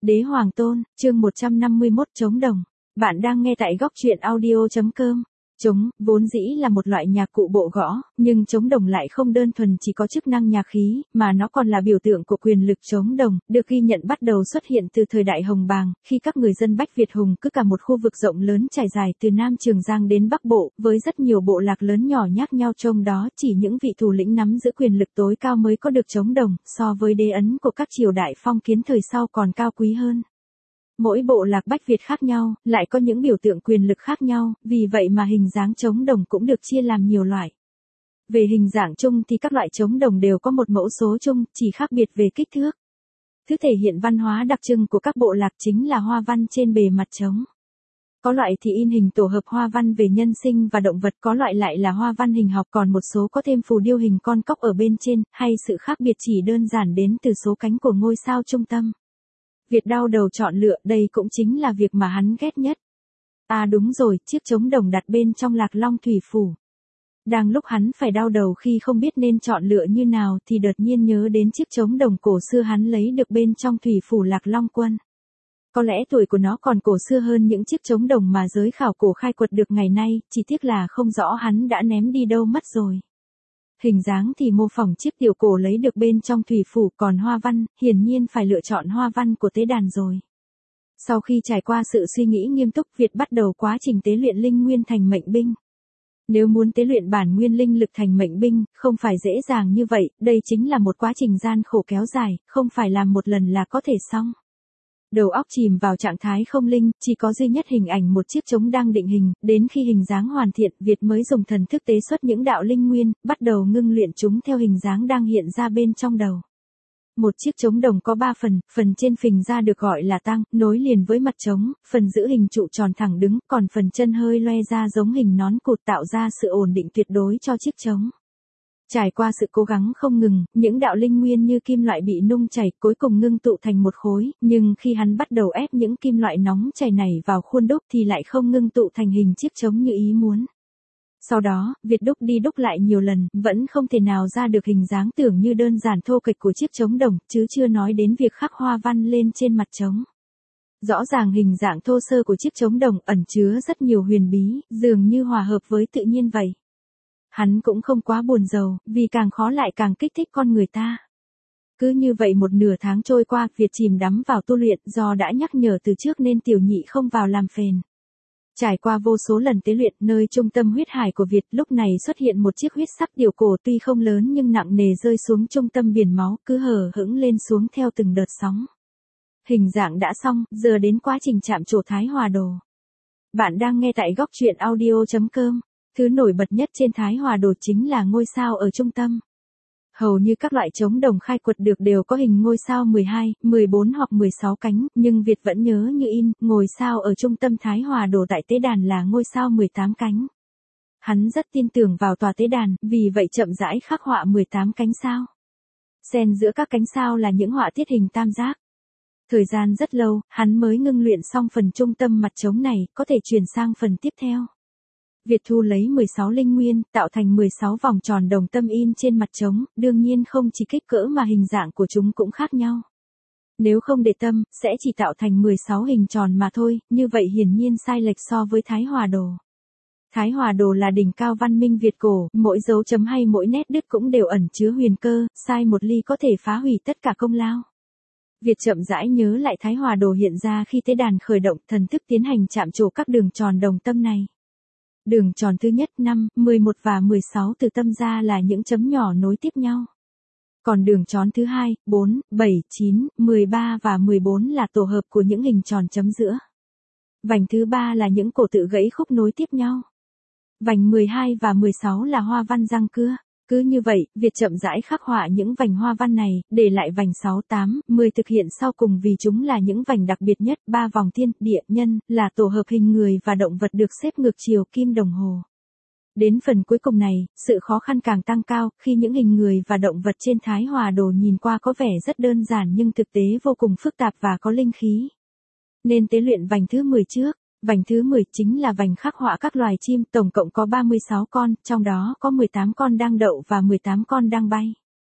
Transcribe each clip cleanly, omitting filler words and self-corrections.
Đế Hoàng Tôn, chương 151 Trống Đồng. Bạn đang nghe tại góc truyện audio.com. Trống, vốn dĩ là một loại nhạc cụ bộ gõ, nhưng trống đồng lại không đơn thuần chỉ có chức năng nhạc khí, mà nó còn là biểu tượng của quyền lực trống đồng, được ghi nhận bắt đầu xuất hiện từ thời đại Hồng Bàng, khi các người dân Bách Việt Hùng cứ cả một khu vực rộng lớn trải dài từ Nam Trường Giang đến Bắc Bộ, với rất nhiều bộ lạc lớn nhỏ nhác nhau trong đó chỉ những vị thủ lĩnh nắm giữ quyền lực tối cao mới có được trống đồng, so với đế ấn của các triều đại phong kiến thời sau còn cao quý hơn. Mỗi bộ lạc Bách Việt khác nhau, lại có những biểu tượng quyền lực khác nhau, vì vậy mà hình dáng trống đồng cũng được chia làm nhiều loại. Về hình dạng chung thì các loại trống đồng đều có một mẫu số chung, chỉ khác biệt về kích thước. Thứ thể hiện văn hóa đặc trưng của các bộ lạc chính là hoa văn trên bề mặt trống. Có loại thì in hình tổ hợp hoa văn về nhân sinh và động vật, có loại lại là hoa văn hình học, còn một số có thêm phù điêu hình con cóc ở bên trên, hay sự khác biệt chỉ đơn giản đến từ số cánh của ngôi sao trung tâm. Việt đau đầu chọn lựa, đây cũng chính là việc mà hắn ghét nhất. À đúng rồi, chiếc trống đồng đặt bên trong Lạc Long Thủy Phủ. Đang lúc hắn phải đau đầu khi không biết nên chọn lựa như nào thì đột nhiên nhớ đến chiếc trống đồng cổ xưa hắn lấy được bên trong Thủy Phủ Lạc Long Quân. Có lẽ tuổi của nó còn cổ xưa hơn những chiếc trống đồng mà giới khảo cổ khai quật được ngày nay, chỉ tiếc là không rõ hắn đã ném đi đâu mất rồi. Hình dáng thì mô phỏng chiếc tiểu cổ lấy được bên trong Thủy Phủ, còn hoa văn, hiển nhiên phải lựa chọn hoa văn của tế đàn rồi. Sau khi trải qua sự suy nghĩ nghiêm túc, Việt bắt đầu quá trình tế luyện linh nguyên thành mệnh binh. Nếu muốn tế luyện bản nguyên linh lực thành mệnh binh, không phải dễ dàng như vậy, đây chính là một quá trình gian khổ kéo dài, không phải làm một lần là có thể xong. Đầu óc chìm vào trạng thái không linh, chỉ có duy nhất hình ảnh một chiếc trống đang định hình, đến khi hình dáng hoàn thiện, Việt mới dùng thần thức tế xuất những đạo linh nguyên, bắt đầu ngưng luyện chúng theo hình dáng đang hiện ra bên trong đầu. Một chiếc trống đồng có 3 phần trên phình ra được gọi là tang, nối liền với mặt trống, phần giữ hình trụ tròn thẳng đứng, còn phần chân hơi loe ra giống hình nón cụt tạo ra sự ổn định tuyệt đối cho chiếc trống. Trải qua sự cố gắng không ngừng, những đạo linh nguyên như kim loại bị nung chảy cuối cùng ngưng tụ thành một khối, nhưng khi hắn bắt đầu ép những kim loại nóng chảy này vào khuôn đúc thì lại không ngưng tụ thành hình chiếc trống như ý muốn. Sau đó, Việt đúc đi đúc lại nhiều lần, vẫn không thể nào ra được hình dáng tưởng như đơn giản thô kệch của chiếc trống đồng, chứ chưa nói đến việc khắc hoa văn lên trên mặt trống. Rõ ràng hình dạng thô sơ của chiếc trống đồng ẩn chứa rất nhiều huyền bí, dường như hòa hợp với tự nhiên vậy. Hắn cũng không quá buồn rầu, vì càng khó lại càng kích thích con người ta. Cứ như vậy một nửa tháng trôi qua, Việt chìm đắm vào tu luyện, do đã nhắc nhở từ trước nên tiểu nhị không vào làm phiền. Trải qua vô số lần tế luyện, nơi trung tâm huyết hải của Việt lúc này xuất hiện một chiếc huyết sắc tiểu cổ tuy không lớn nhưng nặng nề rơi xuống trung tâm biển máu, cứ hở hững lên xuống theo từng đợt sóng. Hình dạng đã xong, giờ đến quá trình chạm trổ Thái Hòa Đồ. Bạn đang nghe tại góc truyện audio.com. Thứ nổi bật nhất trên Thái Hòa Đồ chính là ngôi sao ở trung tâm. Hầu như các loại trống đồng khai quật được đều có hình ngôi sao 12, 14 hoặc 16 cánh, nhưng Việt vẫn nhớ như in, ngôi sao ở trung tâm Thái Hòa Đồ tại tế đàn là ngôi sao 18 cánh. Hắn rất tin tưởng vào tòa tế đàn, vì vậy chậm rãi khắc họa 18 cánh sao. Xen giữa các cánh sao là những họa tiết hình tam giác. Thời gian rất lâu, hắn mới ngưng luyện xong phần trung tâm mặt trống này, có thể chuyển sang phần tiếp theo. Việt thu lấy 16 linh nguyên, tạo thành 16 vòng tròn đồng tâm in trên mặt trống, đương nhiên không chỉ kích cỡ mà hình dạng của chúng cũng khác nhau. Nếu không để tâm, sẽ chỉ tạo thành 16 hình tròn mà thôi, như vậy hiển nhiên sai lệch so với Thái Hòa Đồ. Thái Hòa Đồ là đỉnh cao văn minh Việt cổ, mỗi dấu chấm hay mỗi nét đứt cũng đều ẩn chứa huyền cơ, sai một ly có thể phá hủy tất cả công lao. Việt chậm rãi nhớ lại Thái Hòa Đồ hiện ra khi tế đàn khởi động, thần thức tiến hành chạm trổ các đường tròn đồng tâm này. Đường tròn thứ nhất 5, 11 và 16 từ tâm ra là những chấm nhỏ nối tiếp nhau. Còn đường tròn thứ 2, 4, 7, 9, 13 và 14 là tổ hợp của những hình tròn chấm giữa. Vành thứ 3 là những cổ tự gãy khúc nối tiếp nhau. Vành 12 và 16 là hoa văn răng cưa. Cứ như vậy, Việt chậm rãi khắc họa những vành hoa văn này, để lại vành 6, 8, 10 thực hiện sau cùng vì chúng là những vành đặc biệt nhất, 3 vòng thiên, địa, nhân, là tổ hợp hình người và động vật được xếp ngược chiều kim đồng hồ. Đến phần cuối cùng này, sự khó khăn càng tăng cao, khi những hình người và động vật trên Thái Hòa Đồ nhìn qua có vẻ rất đơn giản nhưng thực tế vô cùng phức tạp và có linh khí. Nên tế luyện vành thứ 10 trước. Vành thứ 10 chính là vành khắc họa các loài chim, tổng cộng có 36 con, trong đó có 18 con đang đậu và 18 con đang bay.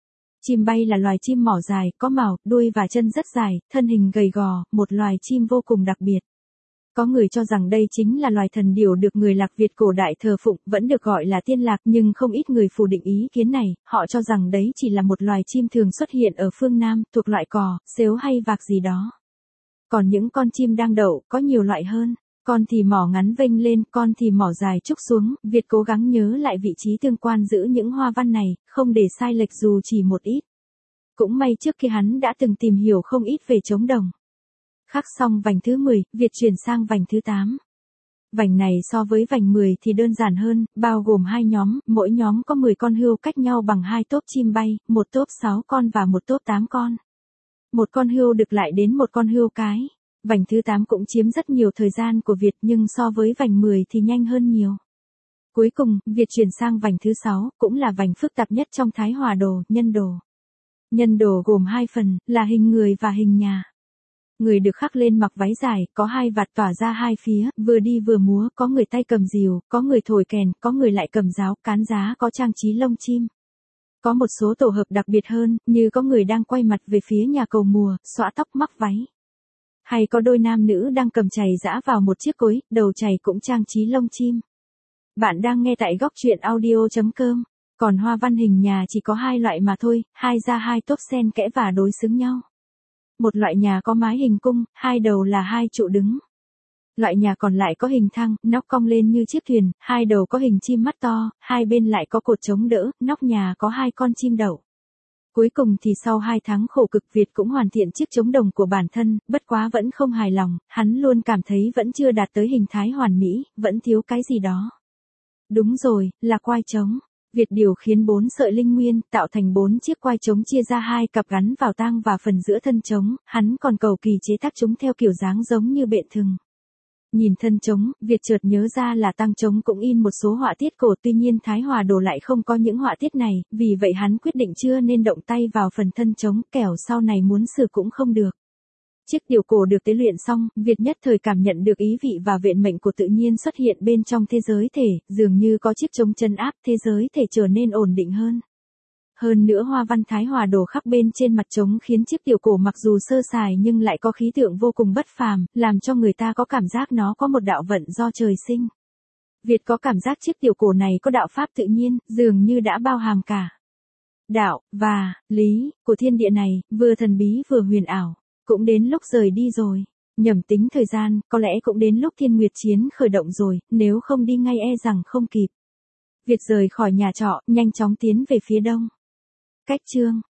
Chim bay là loài chim mỏ dài, có mào, đuôi và chân rất dài, thân hình gầy gò, một loài chim vô cùng đặc biệt. Có người cho rằng đây chính là loài thần điểu được người Lạc Việt cổ đại thờ phụng, vẫn được gọi là tiên lạc, nhưng không ít người phủ định ý kiến này, họ cho rằng đấy chỉ là một loài chim thường xuất hiện ở phương Nam, thuộc loại cò, sếu hay vạc gì đó. Còn những con chim đang đậu, có nhiều loại hơn. Con thì mỏ ngắn vênh lên, con thì mỏ dài trúc xuống, Việt cố gắng nhớ lại vị trí tương quan giữa những hoa văn này, không để sai lệch dù chỉ một ít. Cũng may trước khi hắn đã từng tìm hiểu không ít về trống đồng. Khắc xong vành thứ 10, Việt chuyển sang vành thứ 8. Vành này so với vành 10 thì đơn giản hơn, bao gồm 2 nhóm, mỗi nhóm có 10 con hươu cách nhau bằng 2 tốp chim bay, một tốp 6 con và một tốp 8 con. Một con hươu được lại đến một con hươu cái. Vành thứ 8 cũng chiếm rất nhiều thời gian của Việt nhưng so với vành 10 thì nhanh hơn nhiều. Cuối cùng, Việt chuyển sang vành thứ 6, cũng là vành phức tạp nhất trong Thái Hòa đồ, nhân đồ. Nhân đồ gồm 2 phần, là hình người và hình nhà. Người được khắc lên mặc váy dài, có 2 vạt tỏa ra 2 phía, vừa đi vừa múa, có người tay cầm rìu, có người thổi kèn, có người lại cầm giáo, cán giá, có trang trí lông chim. Có một số tổ hợp đặc biệt hơn, như có người đang quay mặt về phía nhà cầu mùa, xõa tóc mắc váy. Hay có đôi nam nữ đang cầm chày giã vào một chiếc cối, đầu chày cũng trang trí lông chim. Bạn đang nghe tại góc truyện audio.com. Còn hoa văn hình nhà chỉ có 2 loại mà thôi, 2 ra 2 tốp xen kẽ và đối xứng nhau. Một loại nhà có mái hình cung, 2 đầu là 2 trụ đứng. Loại nhà còn lại có hình thang, nóc cong lên như chiếc thuyền, 2 đầu có hình chim mắt to, 2 bên lại có cột chống đỡ, nóc nhà có 2 con chim đậu. Cuối cùng thì sau 2 tháng khổ cực Việt cũng hoàn thiện chiếc trống đồng của bản thân, bất quá vẫn không hài lòng, hắn luôn cảm thấy vẫn chưa đạt tới hình thái hoàn mỹ, vẫn thiếu cái gì đó. Đúng rồi, là quai trống. Việt điều khiến 4 sợi linh nguyên, tạo thành 4 chiếc quai trống chia ra 2 cặp gắn vào tang và phần giữa thân trống, hắn còn cầu kỳ chế tác chúng theo kiểu dáng giống như bện thừng. Nhìn thân trống, Việt chợt nhớ ra là tang trống cũng in một số họa tiết cổ, tuy nhiên Thái Hòa đồ lại không có những họa tiết này, vì vậy hắn quyết định chưa nên động tay vào phần thân trống, kẻo sau này muốn sửa cũng không được. Chiếc tiểu cổ được tế luyện xong, Việt nhất thời cảm nhận được ý vị và vận mệnh của tự nhiên xuất hiện bên trong thế giới thể, dường như có chiếc trống trấn áp thế giới thể trở nên ổn định hơn. Hơn nữa hoa văn Thái Hòa đồ khắc bên trên mặt trống khiến chiếc tiểu cổ mặc dù sơ sài nhưng lại có khí tượng vô cùng bất phàm, làm cho người ta có cảm giác nó có một đạo vận do trời sinh. Việt có cảm giác chiếc tiểu cổ này có đạo pháp tự nhiên, dường như đã bao hàm cả đạo và lý của thiên địa này, vừa thần bí vừa huyền ảo. Cũng đến lúc rời đi rồi. Nhẩm tính thời gian, có lẽ cũng đến lúc Thiên Nguyệt Chiến khởi động rồi, nếu không đi ngay e rằng không kịp. Việt rời khỏi nhà trọ, nhanh chóng tiến về phía đông. Cách chương